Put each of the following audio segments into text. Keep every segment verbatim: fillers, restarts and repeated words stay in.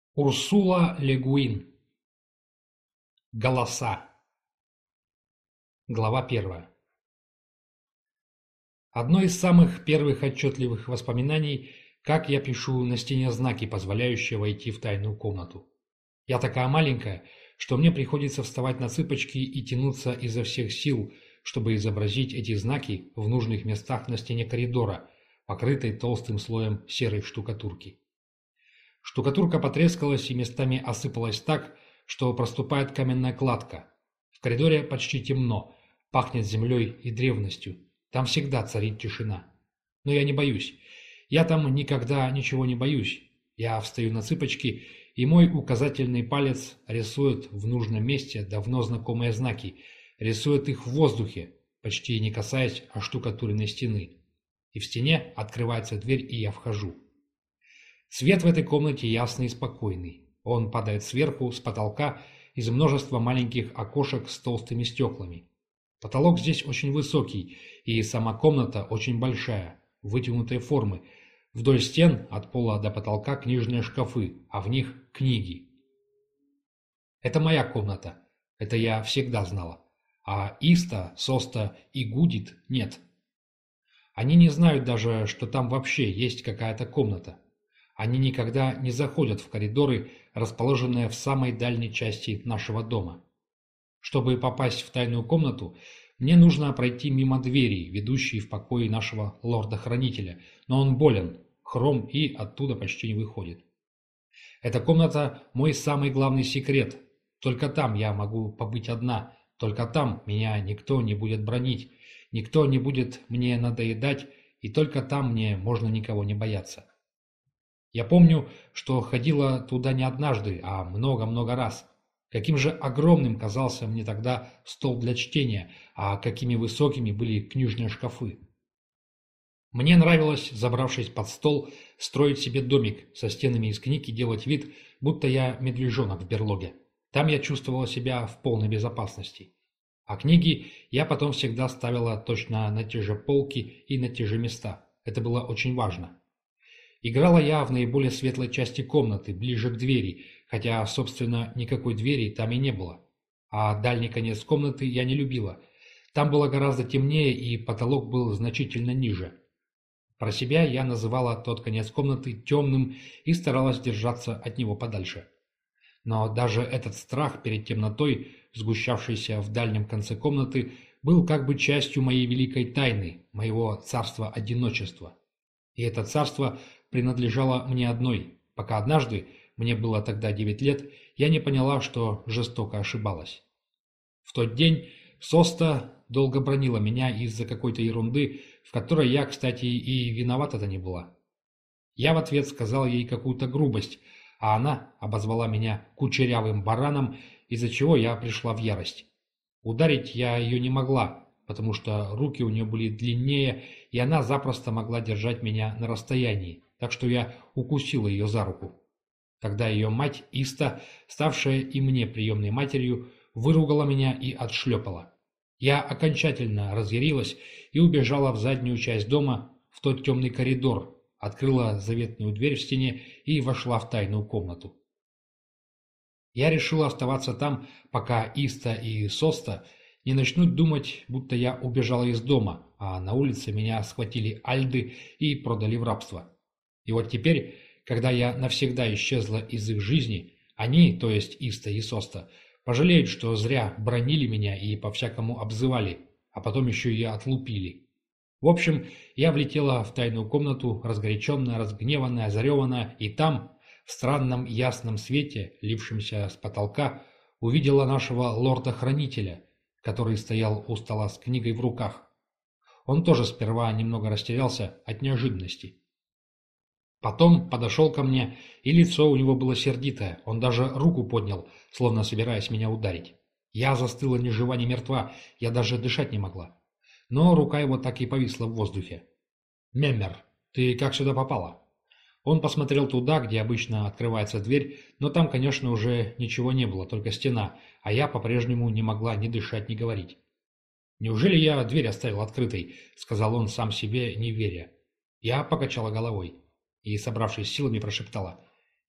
Урсула Ле Гуин. Голоса. Глава первая. Одно из самых первых отчетливых воспоминаний, как я пишу на стене знаки, позволяющие войти в тайную комнату. Я такая маленькая, что мне приходится вставать на цыпочки и тянуться изо всех сил, чтобы изобразить эти знаки в нужных местах на стене коридора, покрытой толстым слоем серой штукатурки. Штукатурка потрескалась и местами осыпалась так, что проступает каменная кладка. В коридоре почти темно, пахнет землей и древностью. Там всегда царит тишина. Но я не боюсь. Я там никогда ничего не боюсь. Я встаю на цыпочки, и мой указательный палец рисует в нужном месте давно знакомые знаки, рисует их в воздухе, почти не касаясь оштукатуренной стены. И в стене открывается дверь, и я вхожу. Свет в этой комнате ясный и спокойный. Он падает сверху, с потолка, из множества маленьких окошек с толстыми стеклами. Потолок здесь очень высокий, и сама комната очень большая, вытянутой формы. Вдоль стен, от пола до потолка, книжные шкафы, а в них книги. Это моя комната. Это я всегда знала. А Иста, Соста и Гудит нет. Они не знают даже, что там вообще есть какая-то комната. Они никогда не заходят в коридоры, расположенные в самой дальней части нашего дома. Чтобы попасть в тайную комнату, мне нужно пройти мимо двери, ведущей в покои нашего лорда-хранителя, но он болен, хром и оттуда почти не выходит. Эта комната – мой самый главный секрет. Только там я могу побыть одна, только там меня никто не будет бранить, никто не будет мне надоедать, и только там мне можно никого не бояться. Я помню, что ходила туда не однажды, а много-много раз. Каким же огромным казался мне тогда стол для чтения, а какими высокими были книжные шкафы. Мне нравилось, забравшись под стол, строить себе домик со стенами из книг и делать вид, будто я медвежонок в берлоге. Там я чувствовала себя в полной безопасности. А книги я потом всегда ставила точно на те же полки и на те же места. Это было очень важно. Играла я в наиболее светлой части комнаты, ближе к двери, хотя, собственно, никакой двери там и не было. А дальний конец комнаты я не любила. Там было гораздо темнее, и потолок был значительно ниже. Про себя я называла тот конец комнаты темным и старалась держаться от него подальше. Но даже этот страх перед темнотой, сгущавшийся в дальнем конце комнаты, был как бы частью моей великой тайны, моего царства одиночества. И это царство принадлежало мне одной, пока однажды, мне было тогда девять лет, я не поняла, что жестоко ошибалась. В тот день Соста долго бранила меня из-за какой-то ерунды, в которой я, кстати, и виновата-то не была. Я в ответ сказал ей какую-то грубость, а она обозвала меня кучерявым бараном, из-за чего я пришла в ярость. Ударить я ее не могла, потому что руки у нее были длиннее, и она запросто могла держать меня на расстоянии, так что я укусила ее за руку. Тогда ее мать Иста, ставшая и мне приемной матерью, выругала меня и отшлепала. Я окончательно разъярилась и убежала в заднюю часть дома, в тот темный коридор, открыла заветную дверь в стене и вошла в тайную комнату. Я решила оставаться там, пока Иста и Соста не начнут думать, будто я убежала из дома, а на улице меня схватили альды и продали в рабство. И вот теперь, когда я навсегда исчезла из их жизни, они, то есть Иста и Соста, пожалеют, что зря бранили меня и по-всякому обзывали, а потом еще и отлупили. В общем, я влетела в тайную комнату, разгоряченная, разгневанная, зареванная, и там, в странном ясном свете, лившемся с потолка, увидела нашего лорда-хранителя, который стоял у стола с книгой в руках. Он тоже сперва немного растерялся от неожиданности. Потом подошел ко мне, и лицо у него было сердитое, он даже руку поднял, словно собираясь меня ударить. Я застыла ни жива, ни мертва, я даже дышать не могла. Но рука его так и повисла в воздухе. «Меммер, ты как сюда попала?» Он посмотрел туда, где обычно открывается дверь, но там, конечно, уже ничего не было, только стена, а я по-прежнему не могла ни дышать, ни говорить. «Неужели я дверь оставил открытой?» — сказал он сам себе, не веря. Я покачала головой и, собравшись силами, прошептала: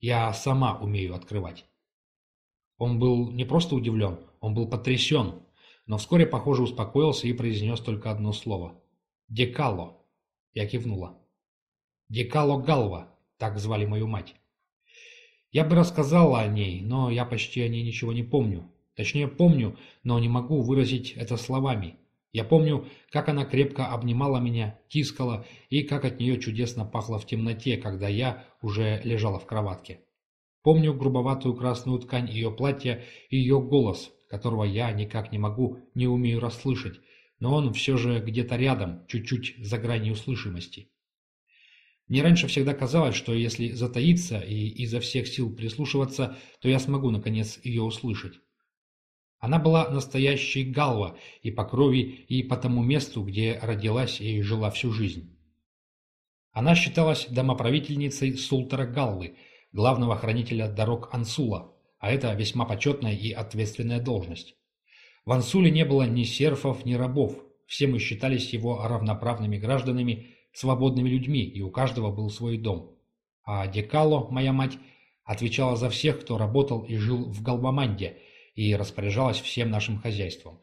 Я сама умею открывать». Он был не просто удивлен, он был потрясен, но вскоре, похоже, успокоился и произнес только одно слово. «Декало». Я кивнула. «Декало Галва», так звали мою мать. Я бы рассказала о ней, но я почти о ней ничего не помню. Точнее, помню, но не могу выразить это словами. Я помню, как она крепко обнимала меня, тискала, и как от нее чудесно пахло в темноте, когда я уже лежала в кроватке. Помню грубоватую красную ткань ее платья и ее голос, которого я никак не могу, не умею расслышать, но он все же где-то рядом, чуть-чуть за гранью слышимости. Мне раньше всегда казалось, что если затаиться и изо всех сил прислушиваться, то я смогу, наконец, ее услышать. Она была настоящей Галва и по крови, и по тому месту, где родилась и жила всю жизнь. Она считалась домоправительницей Султара Галвы, главного хранителя дорог Ансула, а это весьма почетная и ответственная должность. В Ансуле не было ни серфов, ни рабов, все мы считались его равноправными гражданами, свободными людьми, и у каждого был свой дом. А Декало, моя мать, отвечала за всех, кто работал и жил в Галбаманде, и распоряжалась всем нашим хозяйством.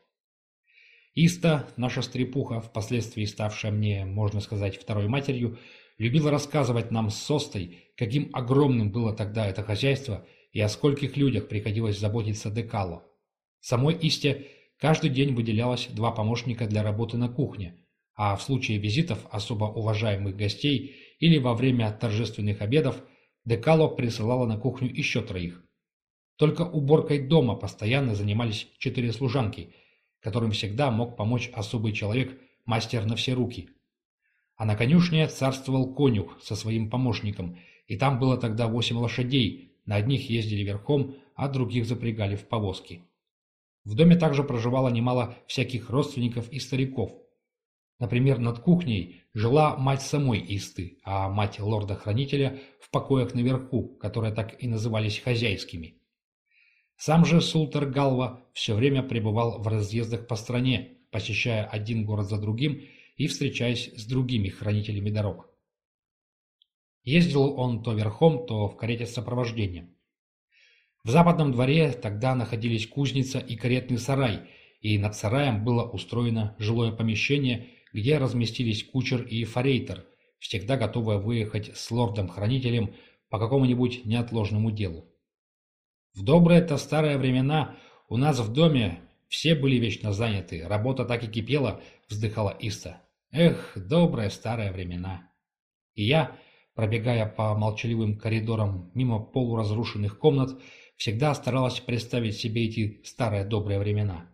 Иста, наша стрепуха, впоследствии ставшая мне, можно сказать, второй матерью, любила рассказывать нам с Состой, каким огромным было тогда это хозяйство и о скольких людях приходилось заботиться Декало. Самой Исте каждый день выделялось два помощника для работы на кухне, а в случае визитов особо уважаемых гостей или во время торжественных обедов Декало присылала на кухню еще троих. Только уборкой дома постоянно занимались четыре служанки, которым всегда мог помочь особый человек, мастер на все руки. А на конюшне царствовал конюх со своим помощником, и там было тогда восемь лошадей, на одних ездили верхом, а других запрягали в повозки. В доме также проживало немало всяких родственников и стариков. Например, над кухней жила мать самой Исты, а мать лорда-хранителя в покоях наверху, которые так и назывались хозяйскими. Сам же Султар Галва все время пребывал в разъездах по стране, посещая один город за другим и встречаясь с другими хранителями дорог. Ездил он то верхом, то в карете с сопровождением. В западном дворе тогда находились кузница и каретный сарай, и над сараем было устроено жилое помещение, где разместились кучер и форейтор, всегда готовые выехать с лордом-хранителем по какому-нибудь неотложному делу. В добрые-то старые времена у нас в доме все были вечно заняты, работа так и кипела, вздыхала Иста. Эх, добрые старые времена. И я, пробегая по молчаливым коридорам мимо полуразрушенных комнат, всегда старалась представить себе эти старые добрые времена.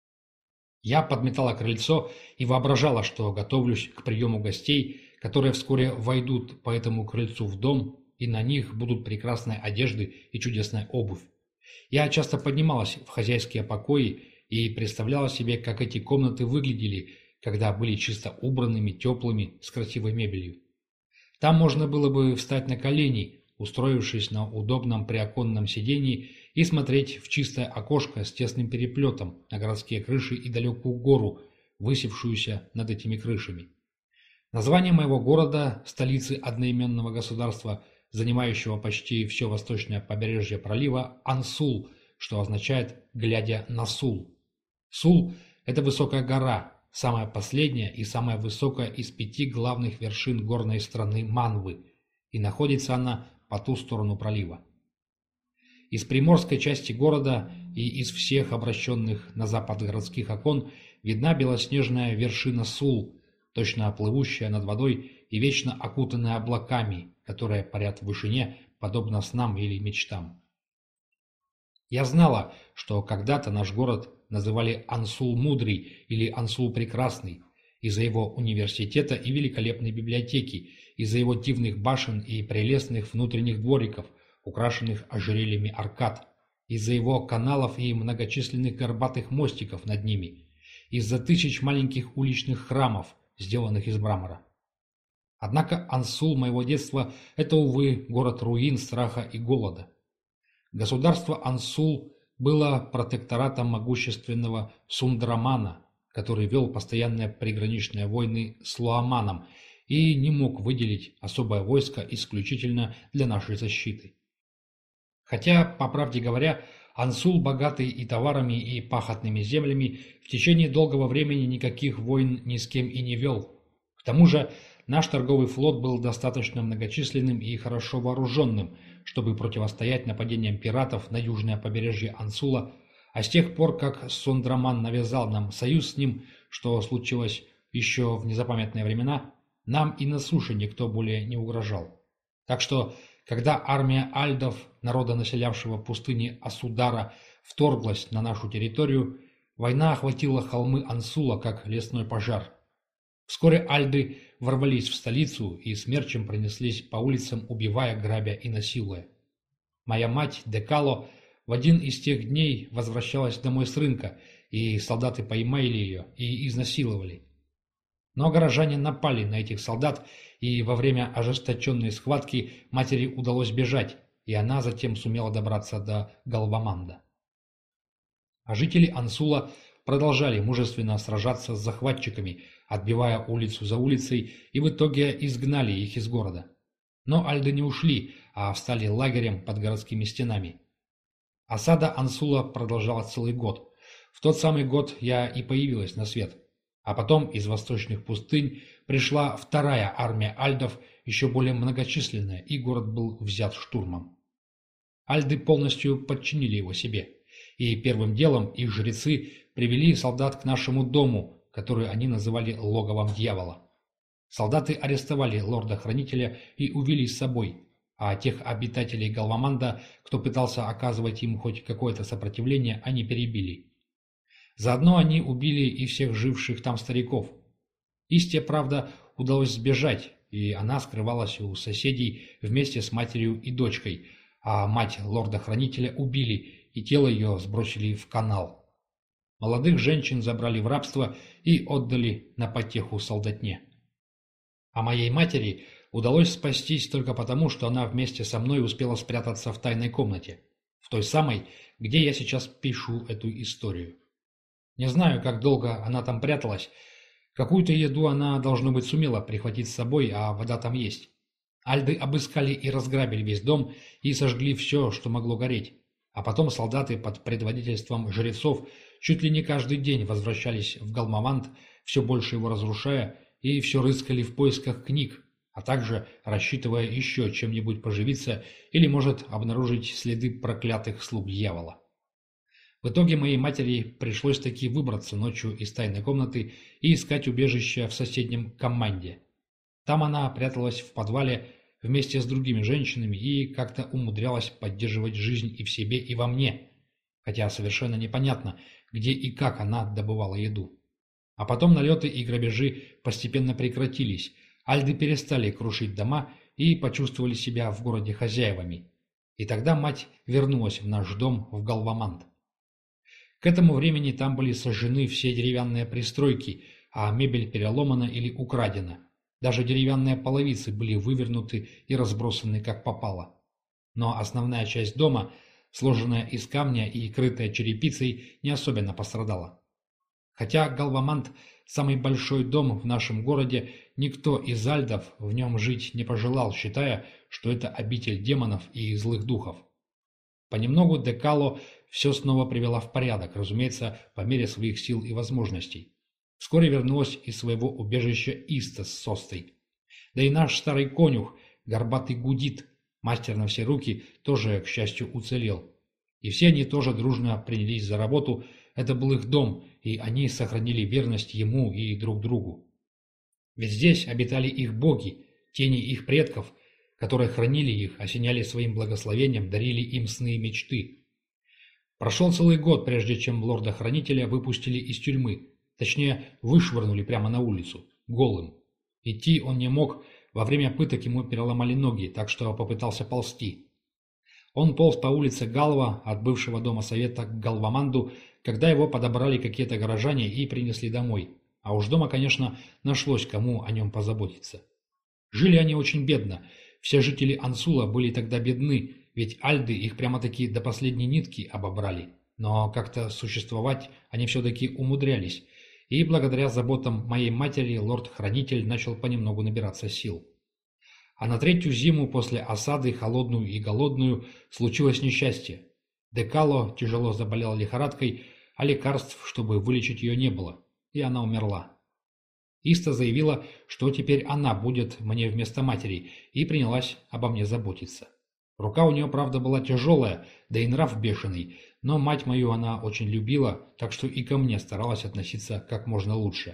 Я подметала крыльцо и воображала, что готовлюсь к приему гостей, которые вскоре войдут по этому крыльцу в дом, и на них будут прекрасные одежды и чудесная обувь. Я часто поднималась в хозяйские покои и представляла себе, как эти комнаты выглядели, когда были чисто убранными, теплыми, с красивой мебелью. Там можно было бы встать на колени, устроившись на удобном приоконном сиденье, и смотреть в чистое окошко с тесным переплетом на городские крыши и далекую гору, высевшуюся над этими крышами. Название моего города, столицы одноименного государства, занимающего почти все восточное побережье пролива, Ансул, что означает «глядя на Сул». Сул – это высокая гора, самая последняя и самая высокая из пяти главных вершин горной страны Манвы, и находится она по ту сторону пролива. Из приморской части города и из всех обращенных на запад городских окон видна белоснежная вершина Сул, точно плывущая над водой и вечно окутанная облаками, которые парят в вышине, подобно снам или мечтам. Я знала, что когда-то наш город называли Ансул Мудрый или Ансул Прекрасный, из-за его университета и великолепной библиотеки, из-за его дивных башен и прелестных внутренних двориков, украшенных ожерельями аркад, из-за его каналов и многочисленных горбатых мостиков над ними, из-за тысяч маленьких уличных храмов, сделанных из мрамора. Однако Ансул моего детства – это, увы, город руин, страха и голода. Государство Ансул было протекторатом могущественного Сундрамана, который вел постоянные приграничные войны с Луаманом и не мог выделить особое войско исключительно для нашей защиты. Хотя, по правде говоря, Ансул, богатый и товарами, и пахотными землями, в течение долгого времени никаких войн ни с кем и не вел. К тому же, наш торговый флот был достаточно многочисленным и хорошо вооруженным, чтобы противостоять нападениям пиратов на южное побережье Ансула, а с тех пор, как Сондраман навязал нам союз с ним, что случилось еще в незапамятные времена, нам и на суше никто более не угрожал. Так что, когда армия альдов, народа, населявшего пустыни Асудара, вторглась на нашу территорию, война охватила холмы Ансула, как лесной пожар. Вскоре альды ворвались в столицу и смерчем пронеслись по улицам, убивая, грабя и насилуя. Моя мать, Декало, в один из тех дней возвращалась домой с рынка, и солдаты поймали ее и изнасиловали. Но горожане напали на этих солдат, и во время ожесточенной схватки матери удалось бежать, и она затем сумела добраться до Галваманда. А жители Ансула продолжали мужественно сражаться с захватчиками, отбивая улицу за улицей, и в итоге изгнали их из города. Но альды не ушли, а встали лагерем под городскими стенами. Осада Ансула продолжалась целый год. В тот самый год я и появилась на свет. А потом из восточных пустынь пришла вторая армия альдов, еще более многочисленная, и город был взят штурмом. Альды полностью подчинили его себе, и первым делом их жрецы привели солдат к нашему дому, который они называли логовом дьявола. Солдаты арестовали лорда-хранителя и увели с собой, а тех обитателей Галваманда, кто пытался оказывать им хоть какое-то сопротивление, они перебили. Заодно они убили и всех живших там стариков. Исте, правда, удалось сбежать, и она скрывалась у соседей вместе с матерью и дочкой, а мать лорда-хранителя убили, и тело ее сбросили в канал. Молодых женщин забрали в рабство и отдали на потеху солдатне. А моей матери удалось спастись только потому, что она вместе со мной успела спрятаться в тайной комнате, в той самой, где я сейчас пишу эту историю. Не знаю, как долго она там пряталась. Какую-то еду она, должно быть, сумела прихватить с собой, а вода там есть. Альды обыскали и разграбили весь дом и сожгли все, что могло гореть. А потом солдаты под предводительством жрецов чуть ли не каждый день возвращались в Галмаванд, все больше его разрушая, и все рыскали в поисках книг, а также рассчитывая еще чем-нибудь поживиться или, может, обнаружить следы проклятых слуг дьявола. В итоге моей матери пришлось таки выбраться ночью из тайной комнаты и искать убежище в соседнем команде. Там она пряталась в подвале вместе с другими женщинами и как-то умудрялась поддерживать жизнь и в себе, и во мне, хотя совершенно непонятно, где и как она добывала еду. А потом налеты и грабежи постепенно прекратились, альды перестали крушить дома и почувствовали себя в городе хозяевами. И тогда мать вернулась в наш дом в Галваманд. К этому времени там были сожжены все деревянные пристройки, а мебель переломана или украдена. Даже деревянные половицы были вывернуты и разбросаны как попало. Но основная часть дома, сложенная из камня и крытая черепицей, не особенно пострадала. Хотя Галваманд – самый большой дом в нашем городе, никто из альдов в нем жить не пожелал, считая, что это обитель демонов и злых духов. Понемногу Декало все снова привела в порядок, разумеется, по мере своих сил и возможностей. Вскоре вернулась из своего убежища Иста с Состой. Да и наш старый конюх, горбатый Гудит, мастер на все руки, тоже, к счастью, уцелел. И все они тоже дружно принялись за работу, это был их дом, и они сохранили верность ему и друг другу. Ведь здесь обитали их боги, тени их предков, которые хранили их, осеняли своим благословением, дарили им сны и мечты. Прошел целый год, прежде чем лорда-хранителя выпустили из тюрьмы, точнее, вышвырнули прямо на улицу, голым. Идти он не мог, во время пыток ему переломали ноги, так что попытался ползти. Он полз по улице Галва от бывшего дома совета к Галваманду, когда его подобрали какие-то горожане и принесли домой. А уж дома, конечно, нашлось кому о нем позаботиться. Жили они очень бедно. Все жители Ансула были тогда бедны, ведь альды их прямо-таки до последней нитки обобрали. Но как-то существовать они все-таки умудрялись. И благодаря заботам моей матери лорд-хранитель начал понемногу набираться сил. А на третью зиму после осады, холодную и голодную, случилось несчастье. Декало тяжело заболела лихорадкой, а лекарств, чтобы вылечить ее, не было, и она умерла. Иста заявила, что теперь она будет мне вместо матери, и принялась обо мне заботиться. Рука у нее, правда, была тяжелая, да и нрав бешеный, но мать мою она очень любила, так что и ко мне старалась относиться как можно лучше.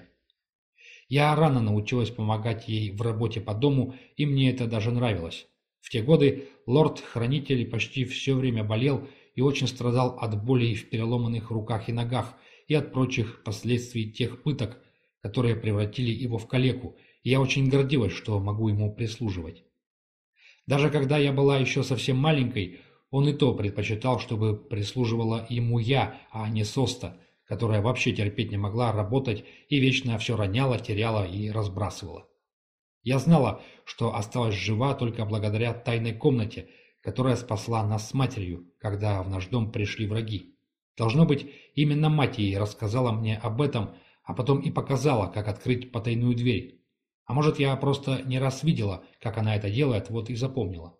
Я рано научилась помогать ей в работе по дому, и мне это даже нравилось. В те годы лорд-хранитель почти все время болел и очень страдал от болей в переломанных руках и ногах и от прочих последствий тех пыток, которые превратили его в калеку, и я очень гордилась, что могу ему прислуживать. Даже когда я была еще совсем маленькой, он и то предпочитал, чтобы прислуживала ему я, а не Соста, которая вообще терпеть не могла работать и вечно все роняла, теряла и разбрасывала. Я знала, что осталась жива только благодаря тайной комнате, которая спасла нас с матерью, когда в наш дом пришли враги. Должно быть, именно мать ей рассказала мне об этом, а потом и показала, как открыть потайную дверь. А может, я просто не раз видела, как она это делает, вот и запомнила.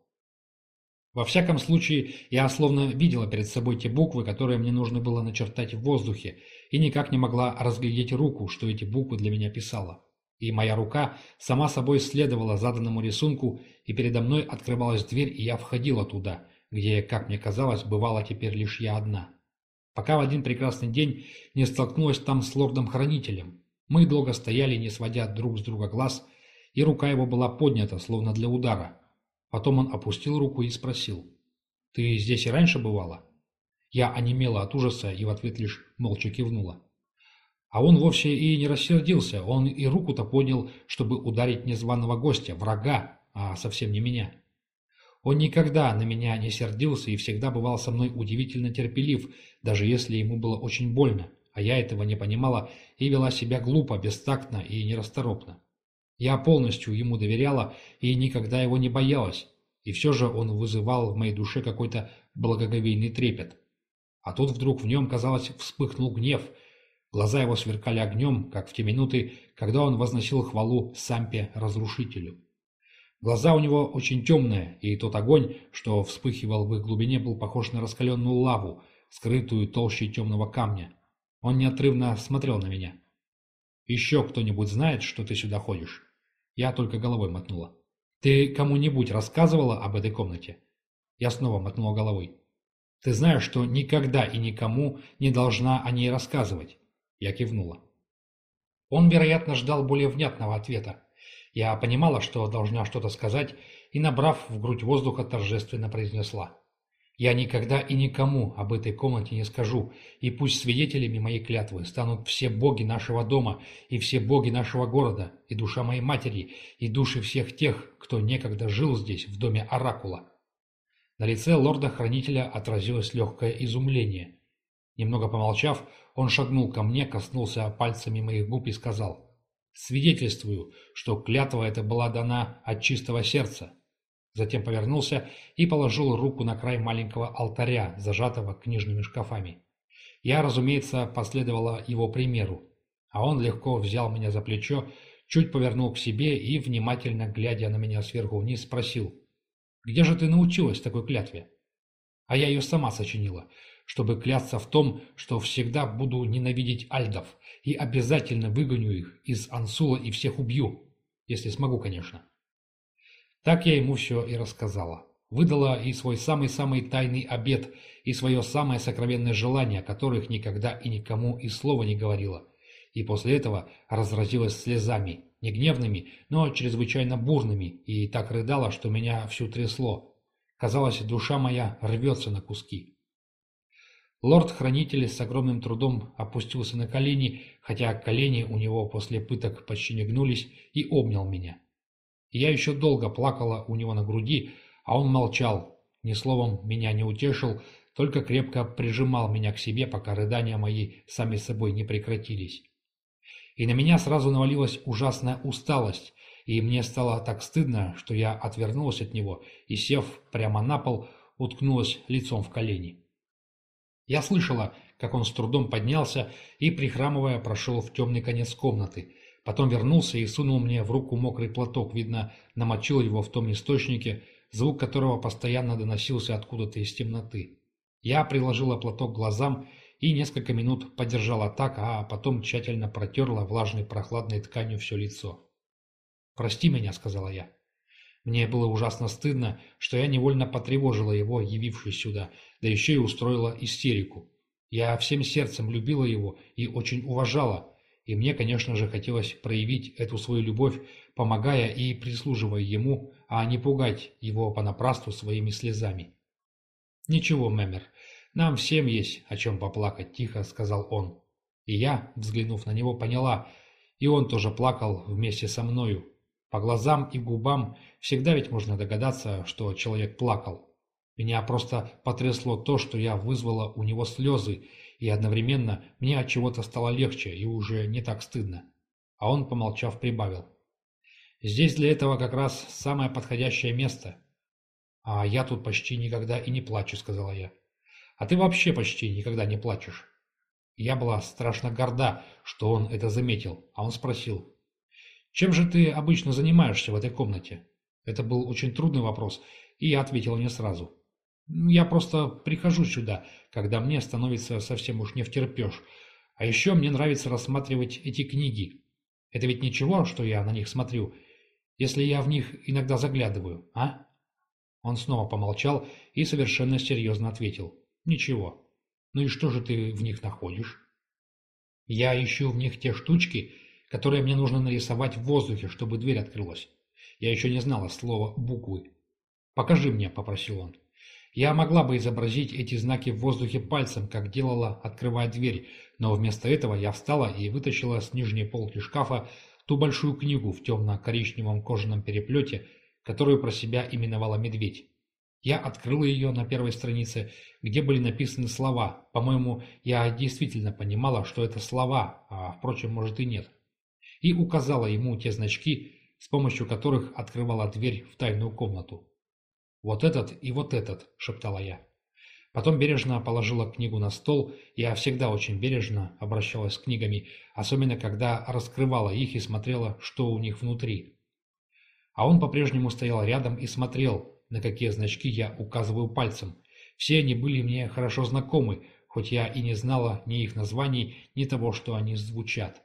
Во всяком случае, я словно видела перед собой те буквы, которые мне нужно было начертать в воздухе, и никак не могла разглядеть руку, что эти буквы для меня писала. И моя рука сама собой следовала заданному рисунку, и передо мной открывалась дверь, и я входила туда, где, как мне казалось, бывала теперь лишь я одна. Пока в один прекрасный день не столкнулась там с лордом-хранителем. Мы долго стояли, не сводя друг с друга глаз, и рука его была поднята, словно для удара. Потом он опустил руку и спросил: «Ты здесь и раньше бывала?» Я онемела от ужаса и в ответ лишь молча кивнула. А он вовсе и не рассердился, он и руку-то поднял, чтобы ударить незваного гостя, врага, а совсем не меня. Он никогда на меня не сердился и всегда бывал со мной удивительно терпелив, даже если ему было очень больно, а я этого не понимала и вела себя глупо, бестактно и нерасторопно. Я полностью ему доверяла и никогда его не боялась, и все же он вызывал в моей душе какой-то благоговейный трепет. А тут вдруг в нем, казалось, вспыхнул гнев. Глаза его сверкали огнем, как в те минуты, когда он возносил хвалу Сампе-разрушителю. Глаза у него очень темные, и тот огонь, что вспыхивал в их глубине, был похож на раскаленную лаву, скрытую толщей темного камня. Он неотрывно смотрел на меня. «Еще кто-нибудь знает, что ты сюда ходишь?» Я только головой мотнула. «Ты кому-нибудь рассказывала об этой комнате?» Я снова мотнула головой. «Ты знаешь, что никогда и никому не должна о ней рассказывать?» Я кивнула. Он, вероятно, ждал более внятного ответа. Я понимала, что должна что-то сказать, и, набрав в грудь воздуха, торжественно произнесла: «Я никогда и никому об этой комнате не скажу, и пусть свидетелями моей клятвы станут все боги нашего дома, и все боги нашего города, и душа моей матери, и души всех тех, кто некогда жил здесь, в доме Оракула». На лице лорда-хранителя отразилось легкое изумление. Немного помолчав, он шагнул ко мне, коснулся пальцами моих губ и сказал: «Свидетельствую, что клятва эта была дана от чистого сердца». Затем повернулся и положил руку на край маленького алтаря, зажатого книжными шкафами. Я, разумеется, последовала его примеру, а он легко взял меня за плечо, чуть повернул к себе и, внимательно глядя на меня сверху вниз, спросил: «Где же ты научилась такой клятве?» А я ее сама сочинила, чтобы клясться в том, что всегда буду ненавидеть альдов и обязательно выгоню их из Ансула и всех убью, если смогу, конечно. Так я ему все и рассказала. Выдала и свой самый-самый тайный обет, и свое самое сокровенное желание, о которых никогда и никому и слова не говорила. И после этого разразилась слезами, не гневными, но чрезвычайно бурными, и так рыдала, что меня всю трясло. Казалось, душа моя рвется на куски. Лорд-хранитель с огромным трудом опустился на колени, хотя колени у него после пыток почти не гнулись, и обнял меня. Я еще долго плакала у него на груди, а он молчал, ни словом меня не утешил, только крепко прижимал меня к себе, пока рыдания мои сами собой не прекратились. И на меня сразу навалилась ужасная усталость, и мне стало так стыдно, что я отвернулась от него и, сев прямо на пол, уткнулась лицом в колени. Я слышала, как он с трудом поднялся и, прихрамывая, прошел в темный конец комнаты, Потом вернулся и сунул мне в руку мокрый платок, видно, намочил его в том источнике, звук которого постоянно доносился откуда-то из темноты. Я приложила платок к глазам и несколько минут подержала так, а потом тщательно протерла влажной прохладной тканью все лицо. «Прости меня», — сказала я. Мне было ужасно стыдно, что я невольно потревожила его, явившись сюда, да еще и устроила истерику. Я всем сердцем любила его и очень уважала, и мне, конечно же, хотелось проявить эту свою любовь, помогая и прислуживая ему, а не пугать его понапрасну своими слезами. «Ничего, Мэмер, нам всем есть о чем поплакать», — тихо сказал он. И я, взглянув на него, поняла, и он тоже плакал вместе со мною. По глазам и губам всегда ведь можно догадаться, что человек плакал. Меня просто потрясло то, что я вызвала у него слезы, и одновременно мне от чего-то стало легче и уже не так стыдно. А он, помолчав, прибавил: «Здесь для этого как раз самое подходящее место». «А я тут почти никогда и не плачу», — сказала я. «А ты вообще почти никогда не плачешь». Я была страшно горда, что он это заметил, а он спросил: «Чем же ты обычно занимаешься в этой комнате?» Это был очень трудный вопрос, и я ответила не сразу. «Я просто прихожу сюда, когда мне становится совсем уж не втерпешь. А еще мне нравится рассматривать эти книги. Это ведь ничего, что я на них смотрю, если я в них иногда заглядываю, а?» Он снова помолчал и совершенно серьезно ответил: «Ничего. Ну и что же ты в них находишь?» «Я ищу в них те штучки, которые мне нужно нарисовать в воздухе, чтобы дверь открылась. Я еще не знала слова буквы. «Покажи мне», — попросил он. Я могла бы изобразить эти знаки в воздухе пальцем, как делала, открывая дверь, но вместо этого я встала и вытащила с нижней полки шкафа ту большую книгу в темно-коричневом кожаном переплете, которую про себя именовала «Медведь». Я открыла ее на первой странице, где были написаны слова. По-моему, я действительно понимала, что это слова, а, впрочем, может и нет. И указала ему те значки, с помощью которых открывала дверь в тайную комнату. «Вот этот и вот этот», — шептала я. Потом бережно положила книгу на стол. Я всегда очень бережно обращалась с книгами, особенно когда раскрывала их и смотрела, что у них внутри. А он по-прежнему стоял рядом и смотрел, на какие значки я указываю пальцем. Все они были мне хорошо знакомы, хоть я и не знала ни их названий, ни того, что они звучат.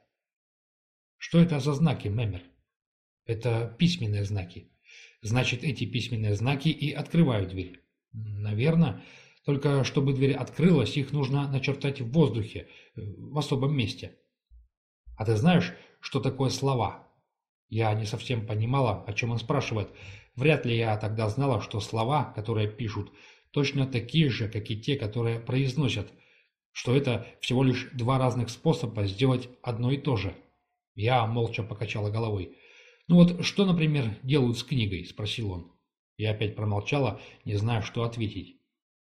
«Что это за знаки, Мэмер?» «Это письменные знаки». «Значит, эти письменные знаки и открывают дверь?» «Наверное. Только чтобы дверь открылась, их нужно начертать в воздухе, в особом месте». «А ты знаешь, что такое слова?» Я не совсем понимала, о чем он спрашивает. Вряд ли я тогда знала, что слова, которые пишут, точно такие же, как и те, которые произносят, что это всего лишь два разных способа сделать одно и то же. Я молча покачала головой. «Ну вот что, например, делают с книгой?» – спросил он. Я опять промолчала, не зная, что ответить.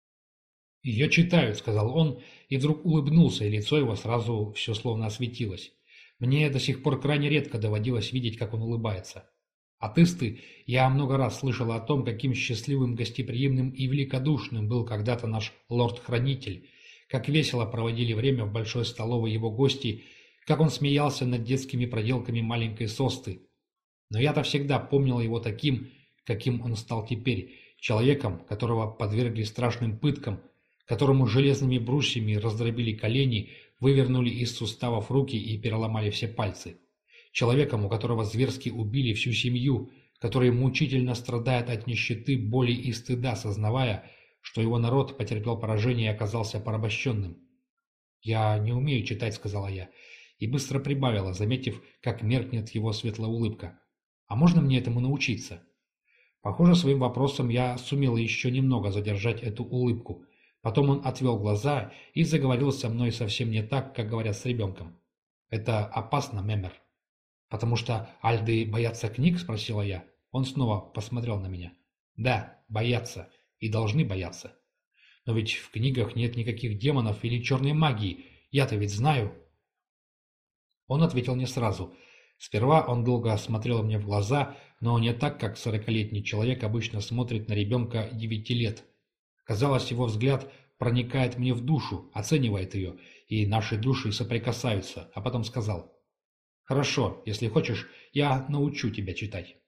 «Ее читают», – сказал он, и вдруг улыбнулся, и лицо его сразу все словно осветилось. Мне до сих пор крайне редко доводилось видеть, как он улыбается. От Исты я много раз слышала о том, каким счастливым, гостеприимным и великодушным был когда-то наш лорд-хранитель, как весело проводили время в большой столовой его гости, как он смеялся над детскими проделками маленькой Состы. Но я-то всегда помнила его таким, каким он стал теперь, человеком, которого подвергли страшным пыткам, которому железными брусьями раздробили колени, вывернули из суставов руки и переломали все пальцы. Человеком, у которого зверски убили всю семью, который мучительно страдает от нищеты, боли и стыда, сознавая, что его народ потерпел поражение и оказался порабощенным. «Я не умею читать», — сказала я, и быстро прибавила, заметив, как меркнет его светлая улыбка. «А можно мне этому научиться?» Похоже, своим вопросом я сумела еще немного задержать эту улыбку. Потом он отвел глаза и заговорил со мной совсем не так, как говорят с ребенком. «Это опасно, Мэмер». «Потому что альды боятся книг?» – спросила я. Он снова посмотрел на меня. «Да, боятся. И должны бояться. Но ведь в книгах нет никаких демонов или черной магии. Я-то ведь знаю». Он ответил не сразу. Сперва он долго смотрел мне в глаза, но не так, как сорокалетний человек обычно смотрит на ребенка девяти лет. Казалось, его взгляд проникает мне в душу, оценивает ее, и наши души соприкасаются, а потом сказал: Хорошо, если хочешь, я научу тебя читать.